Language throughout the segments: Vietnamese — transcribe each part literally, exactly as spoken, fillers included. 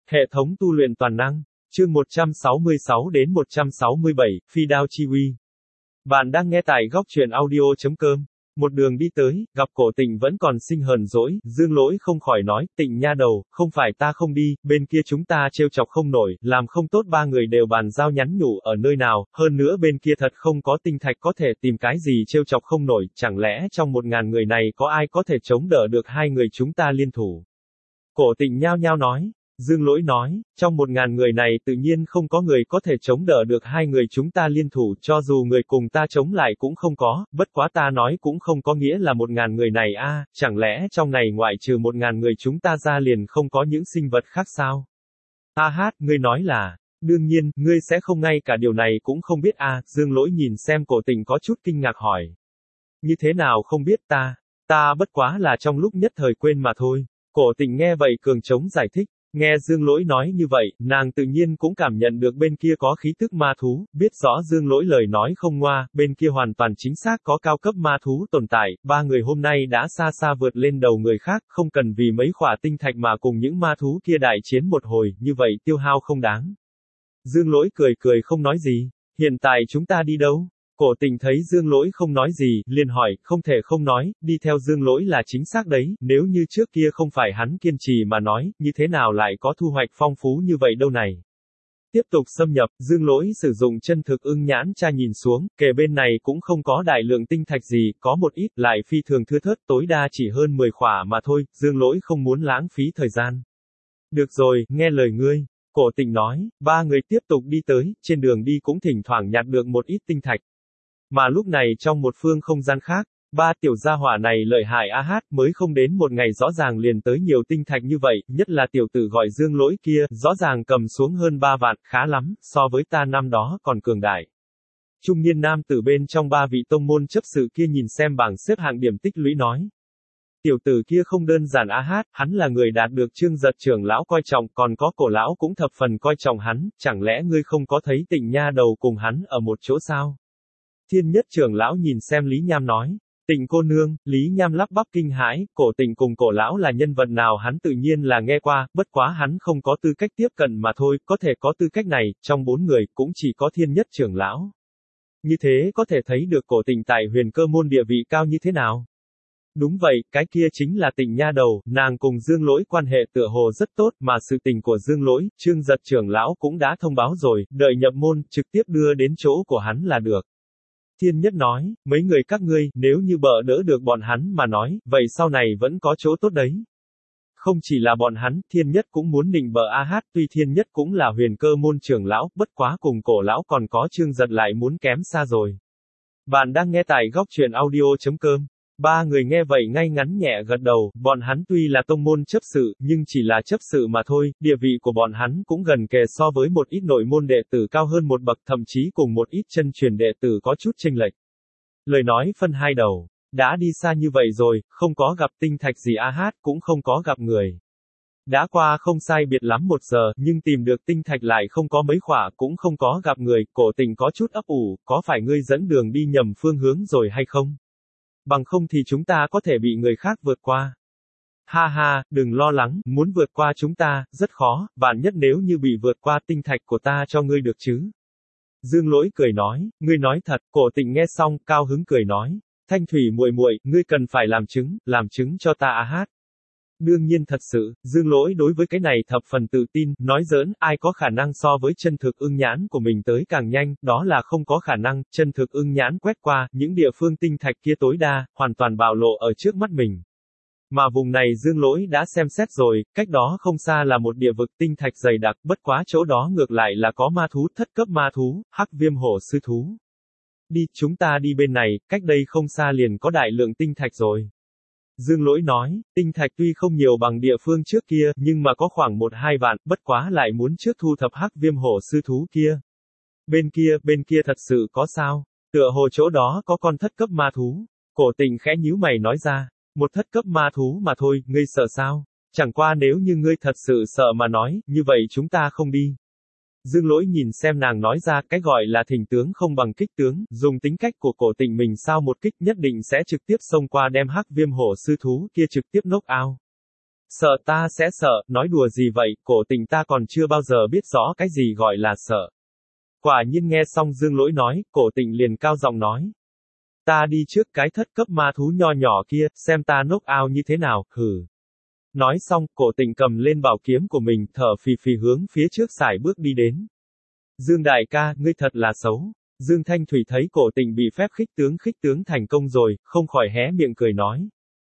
Hệ thống tu luyện toàn năng. Chương một trăm sáu mươi sáu đến một trăm sáu mươi bảy, Phi đao chi uy. Bạn đang nghe tại góc truyện audio.com. Một đường đi tới, gặp Cổ Tịnh vẫn còn sinh hờn dỗi, Dương Lỗi không khỏi nói, Tịnh nha đầu, không phải ta không đi, bên kia chúng ta trêu chọc không nổi, làm không tốt ba người đều bàn giao nhắn nhủ ở nơi nào, hơn nữa bên kia thật không có tinh thạch có thể tìm cái gì trêu chọc không nổi, chẳng lẽ trong một ngàn người này có ai có thể chống đỡ được hai người chúng ta liên thủ. Cổ Tịnh nhao nhao nói. Dương Lỗi nói, trong một ngàn người này tự nhiên không có người có thể chống đỡ được hai người chúng ta liên thủ, cho dù người cùng ta chống lại cũng không có, bất quá ta nói cũng không có nghĩa là một ngàn người này a, chẳng lẽ trong này ngoại trừ một ngàn người chúng ta ra liền không có những sinh vật khác sao? A hát, ngươi nói là, đương nhiên, ngươi sẽ không ngay cả điều này cũng không biết a, Dương Lỗi nhìn xem Cổ Tịnh có chút kinh ngạc hỏi. Như thế nào không biết ta, ta bất quá là trong lúc nhất thời quên mà thôi. Cổ Tịnh nghe vậy cường trống giải thích. Nghe Dương Lỗi nói như vậy, nàng tự nhiên cũng cảm nhận được bên kia có khí tức ma thú, biết rõ Dương Lỗi lời nói không ngoa, bên kia hoàn toàn chính xác có cao cấp ma thú tồn tại, ba người hôm nay đã xa xa vượt lên đầu người khác, không cần vì mấy khỏa tinh thạch mà cùng những ma thú kia đại chiến một hồi, như vậy tiêu hao không đáng. Dương Lỗi cười cười không nói gì, hiện tại chúng ta đi đâu? Cổ Tịnh thấy Dương Lỗi không nói gì, liền hỏi, không thể không nói, đi theo Dương Lỗi là chính xác đấy, nếu như trước kia không phải hắn kiên trì mà nói, như thế nào lại có thu hoạch phong phú như vậy đâu này. Tiếp tục xâm nhập, Dương Lỗi sử dụng chân thực ưng nhãn tra nhìn xuống, kề bên này cũng không có đại lượng tinh thạch gì, có một ít, lại phi thường thưa thớt, tối đa chỉ hơn mười khỏa mà thôi, Dương Lỗi không muốn lãng phí thời gian. Được rồi, nghe lời ngươi. Cổ Tịnh nói, ba người tiếp tục đi tới, trên đường đi cũng thỉnh thoảng nhặt được một ít tinh thạch. Mà lúc này trong một phương không gian khác, ba tiểu gia hỏa này lợi hại a hát, mới không đến một ngày rõ ràng liền tới nhiều tinh thạch như vậy, nhất là tiểu tử gọi Dương Lỗi kia, rõ ràng cầm xuống hơn ba vạn, khá lắm, so với ta năm đó còn cường đại. Trung niên nam tử bên trong ba vị tông môn chấp sự kia nhìn xem bảng xếp hạng điểm tích lũy nói. Tiểu tử kia không đơn giản a hát, hắn là người đạt được Trương Giật trưởng lão coi trọng, còn có Cổ lão cũng thập phần coi trọng hắn, chẳng lẽ ngươi không có thấy Tịnh nha đầu cùng hắn ở một chỗ sao? Thiên nhất trưởng lão nhìn xem Lý Nham nói, Tịnh cô nương, Lý Nham lắp bắp kinh hãi, Cổ Tịnh cùng Cổ lão là nhân vật nào hắn tự nhiên là nghe qua, bất quá hắn không có tư cách tiếp cận mà thôi, có thể có tư cách này, trong bốn người, cũng chỉ có thiên nhất trưởng lão. Như thế có thể thấy được Cổ Tịnh tại huyền cơ môn địa vị cao như thế nào. Đúng vậy, cái kia chính là Tịnh nha đầu, nàng cùng Dương Lỗi quan hệ tựa hồ rất tốt, mà sự tình của Dương Lỗi, Trương Giật trưởng lão cũng đã thông báo rồi, đợi nhập môn, trực tiếp đưa đến chỗ của hắn là được. Thiên nhất nói, mấy người các ngươi, nếu như bỡ đỡ được bọn hắn mà nói, vậy sau này vẫn có chỗ tốt đấy. Không chỉ là bọn hắn, thiên nhất cũng muốn nịnh bợ a hát, tuy thiên nhất cũng là huyền cơ môn trưởng lão, bất quá cùng Cổ lão còn có Trương Giật lại muốn kém xa rồi. Bạn đang nghe tại góc truyện audio.com. Ba người nghe vậy ngay ngắn nhẹ gật đầu, bọn hắn tuy là tông môn chấp sự, nhưng chỉ là chấp sự mà thôi, địa vị của bọn hắn cũng gần kề so với một ít nội môn đệ tử cao hơn một bậc, thậm chí cùng một ít chân truyền đệ tử có chút chênh lệch. Lời nói phân hai đầu, đã đi xa như vậy rồi, không có gặp tinh thạch gì a hát, cũng không có gặp người. Đã qua không sai biệt lắm một giờ, nhưng tìm được tinh thạch lại không có mấy khỏa, cũng không có gặp người, Cổ Tịnh có chút ấp ủ, có phải ngươi dẫn đường đi nhầm phương hướng rồi hay không? Bằng không thì chúng ta có thể bị người khác vượt qua. Ha ha, đừng lo lắng, muốn vượt qua chúng ta, rất khó, vạn nhất nếu như bị vượt qua tinh thạch của ta cho ngươi được chứ. Dương Lỗi cười nói, ngươi nói thật, Cổ Tịnh nghe xong, cao hứng cười nói, Thanh Thủy muội muội, ngươi cần phải làm chứng, làm chứng cho ta a hát. Đương nhiên thật sự, Dương Lỗi đối với cái này thập phần tự tin, nói giỡn, ai có khả năng so với chân thực ưng nhãn của mình tới càng nhanh, đó là không có khả năng, chân thực ưng nhãn quét qua, những địa phương tinh thạch kia tối đa, hoàn toàn bạo lộ ở trước mắt mình. Mà vùng này Dương Lỗi đã xem xét rồi, cách đó không xa là một địa vực tinh thạch dày đặc, bất quá chỗ đó ngược lại là có ma thú, thất cấp ma thú, hắc viêm hổ sư thú. Đi, chúng ta đi bên này, cách đây không xa liền có đại lượng tinh thạch rồi. Dương Lỗi nói, tinh thạch tuy không nhiều bằng địa phương trước kia, nhưng mà có khoảng một hai vạn, bất quá lại muốn trước thu thập hắc viêm hổ sư thú kia. Bên kia, bên kia thật sự có sao? Tựa hồ chỗ đó có con thất cấp ma thú. Cổ Tịnh khẽ nhíu mày nói ra, một thất cấp ma thú mà thôi, ngươi sợ sao? Chẳng qua nếu như ngươi thật sự sợ mà nói, như vậy chúng ta không đi. Dương Lỗi nhìn xem nàng nói ra, cái gọi là thỉnh tướng không bằng kích tướng, dùng tính cách của Cổ Tịnh mình sao một kích nhất định sẽ trực tiếp xông qua đem hắc viêm hổ sư thú kia trực tiếp knock out. Sợ ta sẽ sợ, nói đùa gì vậy, Cổ Tình ta còn chưa bao giờ biết rõ cái gì gọi là sợ. Quả nhiên nghe xong Dương Lỗi nói, Cổ Tình liền cao giọng nói. Ta đi trước cái thất cấp ma thú nho nhỏ kia, xem ta knock out như thế nào, hừ. Nói xong, Cổ Tình cầm lên bảo kiếm của mình, thở phì phì hướng phía trước sải bước đi đến. Dương đại ca, ngươi thật là xấu. Dương Thanh Thủy thấy Cổ Tình bị phép khích tướng khích tướng thành công rồi, không khỏi hé miệng cười nói.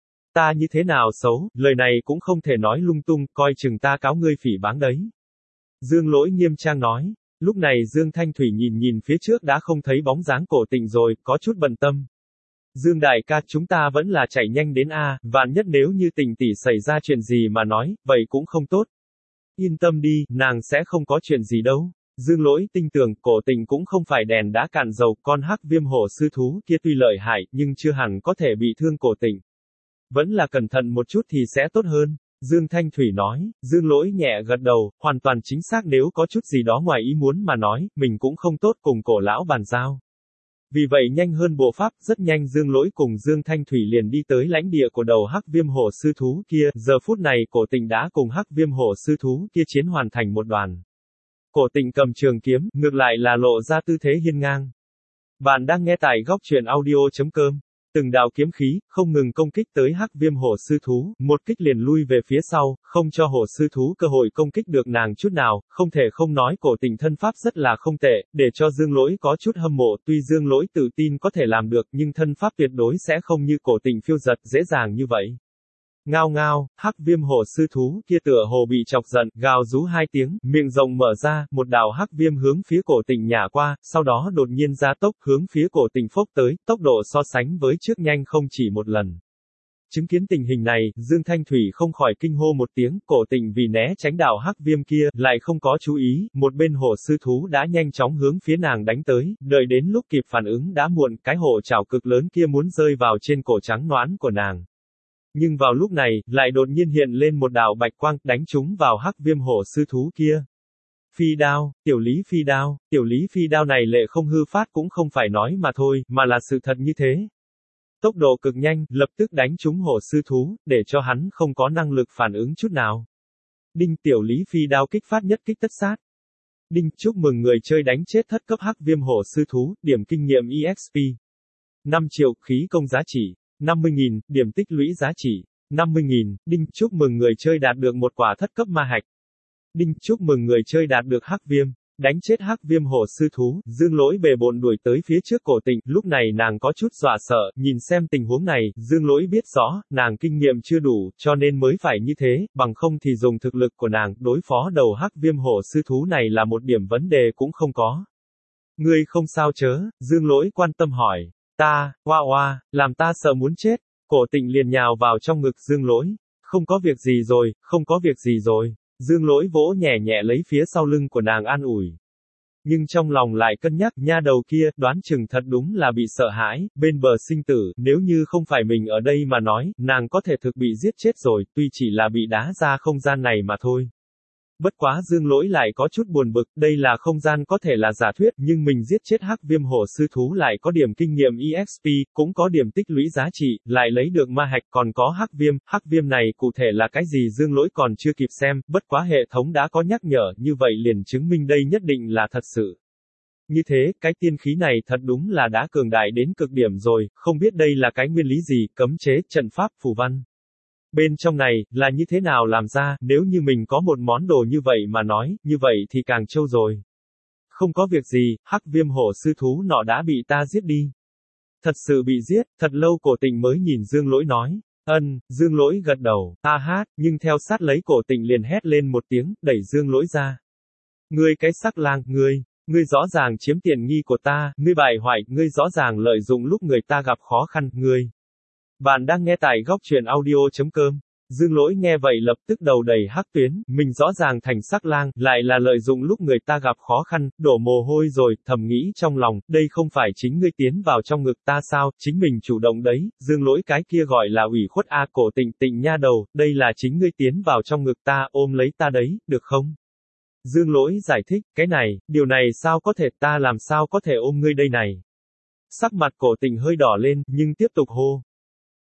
Ta như thế nào xấu, lời này cũng không thể nói lung tung, coi chừng ta cáo ngươi phỉ báng đấy. Dương Lỗi nghiêm trang nói. Lúc này Dương Thanh Thủy nhìn nhìn phía trước đã không thấy bóng dáng Cổ Tình rồi, có chút bận tâm. Dương đại ca, chúng ta vẫn là chạy nhanh đến A, vạn nhất nếu như Tình tỷ xảy ra chuyện gì mà nói, vậy cũng không tốt. Yên tâm đi, nàng sẽ không có chuyện gì đâu. Dương Lỗi tin tưởng, Cổ Tình cũng không phải đèn đã cạn dầu, con hắc viêm hổ sư thú kia tuy lợi hại, nhưng chưa hẳn có thể bị thương Cổ Tình. Vẫn là cẩn thận một chút thì sẽ tốt hơn. Dương Thanh Thủy nói. Dương Lỗi nhẹ gật đầu, hoàn toàn chính xác, nếu có chút gì đó ngoài ý muốn mà nói, mình cũng không tốt cùng Cổ lão bàn giao. Vì vậy nhanh hơn bộ pháp, rất nhanh Dương Lỗi cùng Dương Thanh Thủy liền đi tới lãnh địa của đầu hắc viêm hổ sư thú kia, giờ phút này Cổ Tình đã cùng hắc viêm hổ sư thú kia chiến hoàn thành một đoàn. Cổ Tình cầm trường kiếm, ngược lại là lộ ra tư thế hiên ngang. Bạn đang nghe tại góc truyện audio.com. Từng đạo kiếm khí, không ngừng công kích tới hắc viêm hổ sư thú, một kích liền lui về phía sau, không cho hổ sư thú cơ hội công kích được nàng chút nào, không thể không nói Cổ Tình thân pháp rất là không tệ, để cho Dương Lỗi có chút hâm mộ, tuy Dương Lỗi tự tin có thể làm được nhưng thân pháp tuyệt đối sẽ không như Cổ Tình phiêu giật dễ dàng như vậy. Ngao ngao, hắc viêm hổ sư thú kia tựa hồ bị chọc giận, gào rú hai tiếng, miệng rộng mở ra, một đạo hắc viêm hướng phía Cổ Tình nhả qua, sau đó đột nhiên gia tốc hướng phía Cổ Tình phốc tới, tốc độ so sánh với trước nhanh không chỉ một lần. Chứng kiến tình hình này, Dương Thanh Thủy không khỏi kinh hô một tiếng, Cổ Tình vì né tránh đạo hắc viêm kia, lại không có chú ý, một bên hổ sư thú đã nhanh chóng hướng phía nàng đánh tới, đợi đến lúc kịp phản ứng đã muộn, cái hổ chảo cực lớn kia muốn rơi vào trên cổ trắng nõn của nàng. Nhưng vào lúc này, lại đột nhiên hiện lên một đạo bạch quang, đánh trúng vào hắc viêm hổ sư thú kia. Phi đao, tiểu lý phi đao, tiểu lý phi đao này lệ không hư phát cũng không phải nói mà thôi, mà là sự thật như thế. Tốc độ cực nhanh, lập tức đánh trúng hổ sư thú, để cho hắn không có năng lực phản ứng chút nào. Đinh, tiểu lý phi đao kích phát nhất kích tất sát. Đinh, chúc mừng người chơi đánh chết thất cấp hắc viêm hổ sư thú, điểm kinh nghiệm e ích pê. năm triệu, khí công giá trị. năm mươi nghìn, điểm tích lũy giá trị. năm mươi nghìn, đinh, chúc mừng người chơi đạt được một quả thất cấp ma hạch. Đinh, chúc mừng người chơi đạt được hắc viêm. Đánh chết hắc viêm hổ sư thú, Dương Lỗi bề bộn đuổi tới phía trước Cổ Tình, lúc này nàng có chút dọa sợ, nhìn xem tình huống này, Dương Lỗi biết rõ, nàng kinh nghiệm chưa đủ, cho nên mới phải như thế, bằng không thì dùng thực lực của nàng, đối phó đầu hắc viêm hổ sư thú này là một điểm vấn đề cũng không có. Ngươi không sao chớ, Dương Lỗi quan tâm hỏi. Ta, oa oa, làm ta sợ muốn chết. Cổ Tình liền nhào vào trong ngực Dương Lỗi. Không có việc gì rồi, không có việc gì rồi. Dương Lỗi vỗ nhẹ nhẹ lấy phía sau lưng của nàng an ủi. Nhưng trong lòng lại cân nhắc, nha đầu kia, đoán chừng thật đúng là bị sợ hãi, bên bờ sinh tử, nếu như không phải mình ở đây mà nói, nàng có thể thực bị giết chết rồi, tuy chỉ là bị đá ra không gian này mà thôi. Bất quá Dương Lỗi lại có chút buồn bực, đây là không gian có thể là giả thuyết, nhưng mình giết chết hắc viêm hổ sư thú lại có điểm kinh nghiệm e ích pê, cũng có điểm tích lũy giá trị, lại lấy được ma hạch, còn có hắc viêm, hắc viêm này cụ thể là cái gì Dương Lỗi còn chưa kịp xem, bất quá hệ thống đã có nhắc nhở, như vậy liền chứng minh đây nhất định là thật sự. Như thế, cái tiên khí này thật đúng là đã cường đại đến cực điểm rồi, không biết đây là cái nguyên lý gì, cấm chế, trận pháp, phù văn. Bên trong này, là như thế nào làm ra, nếu như mình có một món đồ như vậy mà nói, như vậy thì càng trâu rồi. Không có việc gì, hắc viêm hổ sư thú nọ đã bị ta giết đi. Thật sự bị giết, thật lâu Cổ Tình mới nhìn Dương Lỗi nói. Ân, Dương Lỗi gật đầu, a hát, nhưng theo sát lấy Cổ Tình liền hét lên một tiếng, đẩy Dương Lỗi ra. Ngươi cái sắc lang, ngươi, ngươi rõ ràng chiếm tiện nghi của ta, ngươi bại hoại, ngươi rõ ràng lợi dụng lúc người ta gặp khó khăn, ngươi. Bạn đang nghe tại góc truyện audio.com. Dương Lỗi nghe vậy lập tức đầu đầy hắc tuyến, mình rõ ràng thành sắc lang, lại là lợi dụng lúc người ta gặp khó khăn, đổ mồ hôi rồi, thầm nghĩ trong lòng, đây không phải chính ngươi tiến vào trong ngực ta sao, chính mình chủ động đấy, Dương Lỗi cái kia gọi là ủy khuất a Cổ Tình Tình nha đầu, đây là chính ngươi tiến vào trong ngực ta, ôm lấy ta đấy, được không? Dương Lỗi giải thích, cái này, điều này sao có thể, ta làm sao có thể ôm ngươi đây này? Sắc mặt Cổ Tình hơi đỏ lên, nhưng tiếp tục hô.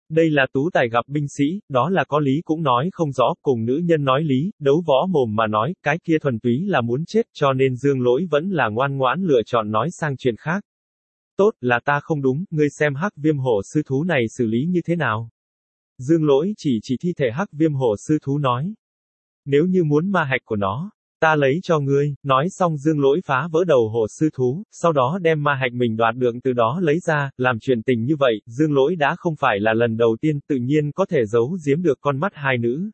Đây là tú tài gặp binh sĩ, đó là có lý cũng nói không rõ, cùng nữ nhân nói lý, đấu võ mồm mà nói, cái kia thuần túy là muốn chết, cho nên Dương Lỗi vẫn là ngoan ngoãn lựa chọn nói sang chuyện khác. Tốt, là ta không đúng, ngươi xem hắc viêm hổ sư thú này xử lý như thế nào? Dương Lỗi chỉ chỉ thi thể hắc viêm hổ sư thú nói. Nếu như muốn ma hạch của nó, ta lấy cho ngươi, nói xong Dương Lỗi phá vỡ đầu hổ sư thú, sau đó đem ma hạch mình đoạt được từ đó lấy ra, làm chuyện tình như vậy, Dương Lỗi đã không phải là lần đầu tiên, tự nhiên có thể giấu giếm được con mắt hai nữ.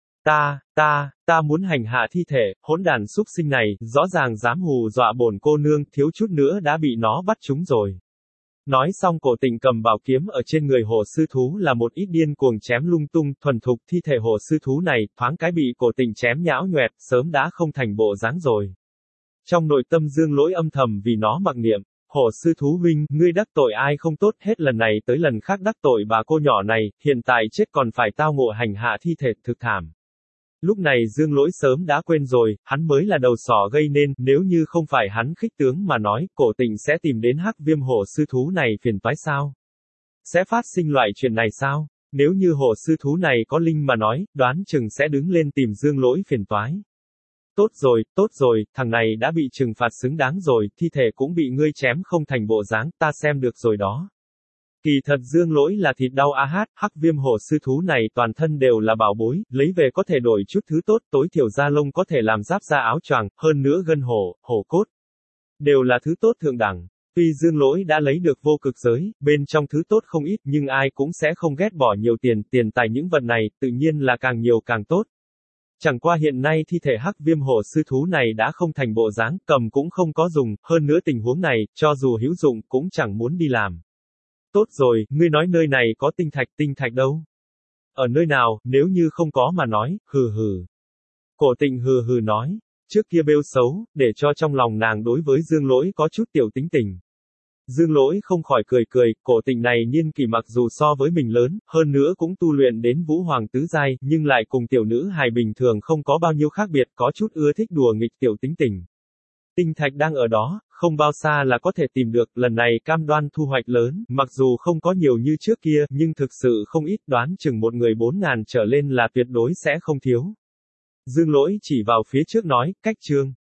Ta, ta, ta muốn hành hạ thi thể, hỗn đàn súc sinh này, rõ ràng dám hù dọa bổn cô nương, thiếu chút nữa đã bị nó bắt trúng rồi. Nói xong Cổ Tình cầm bảo kiếm ở trên người hổ sư thú là một ít điên cuồng chém lung tung, thuần thục thi thể hổ sư thú này, thoáng cái bị Cổ Tình chém nhão nhoẹt, sớm đã không thành bộ dáng rồi. Trong nội tâm Dương Lỗi âm thầm vì nó mặc niệm, hổ sư thú huynh, ngươi đắc tội ai không tốt, hết lần này tới lần khác đắc tội bà cô nhỏ này, hiện tại chết còn phải tao ngộ hành hạ thi thể, thực thảm. Lúc này Dương Lỗi sớm đã quên rồi, hắn mới là đầu sỏ gây nên, nếu như không phải hắn khích tướng mà nói, Cổ Tình sẽ tìm đến hắc viêm hổ sư thú này phiền toái sao? Sẽ phát sinh loại chuyện này sao? Nếu như hổ sư thú này có linh mà nói, đoán chừng sẽ đứng lên tìm Dương Lỗi phiền toái. Tốt rồi, tốt rồi, thằng này đã bị trừng phạt xứng đáng rồi, thi thể cũng bị ngươi chém không thành bộ dáng, ta xem được rồi đó. Kỳ thật Dương Lỗi là thịt đau a hát, hắc viêm hổ sư thú này toàn thân đều là bảo bối, lấy về có thể đổi chút thứ tốt, tối thiểu da lông có thể làm giáp da áo choàng, hơn nữa gân hổ, hổ cốt. Đều là thứ tốt thượng đẳng. Tuy Dương Lỗi đã lấy được vô cực giới, bên trong thứ tốt không ít nhưng ai cũng sẽ không ghét bỏ nhiều tiền, tiền tài những vật này, tự nhiên là càng nhiều càng tốt. Chẳng qua hiện nay thi thể hắc viêm hổ sư thú này đã không thành bộ dáng, cầm cũng không có dùng, hơn nữa tình huống này, cho dù hữu dụng, cũng chẳng muốn đi làm. Tốt rồi, ngươi nói nơi này có tinh thạch, tinh thạch đâu? Ở nơi nào, nếu như không có mà nói, hừ hừ. Cổ Tình hừ hừ nói, trước kia bêu xấu, để cho trong lòng nàng đối với Dương Lỗi có chút tiểu tính tình. Dương Lỗi không khỏi cười cười, Cổ Tình này niên kỷ mặc dù so với mình lớn, hơn nữa cũng tu luyện đến vũ hoàng tứ giai, nhưng lại cùng tiểu nữ hài bình thường không có bao nhiêu khác biệt, có chút ưa thích đùa nghịch tiểu tính tình. Tinh thạch đang ở đó, không bao xa là có thể tìm được, lần này cam đoan thu hoạch lớn, mặc dù không có nhiều như trước kia, nhưng thực sự không ít, đoán chừng một người bốn ngàn trở lên là tuyệt đối sẽ không thiếu. Dương Lỗi chỉ vào phía trước nói, cách chương.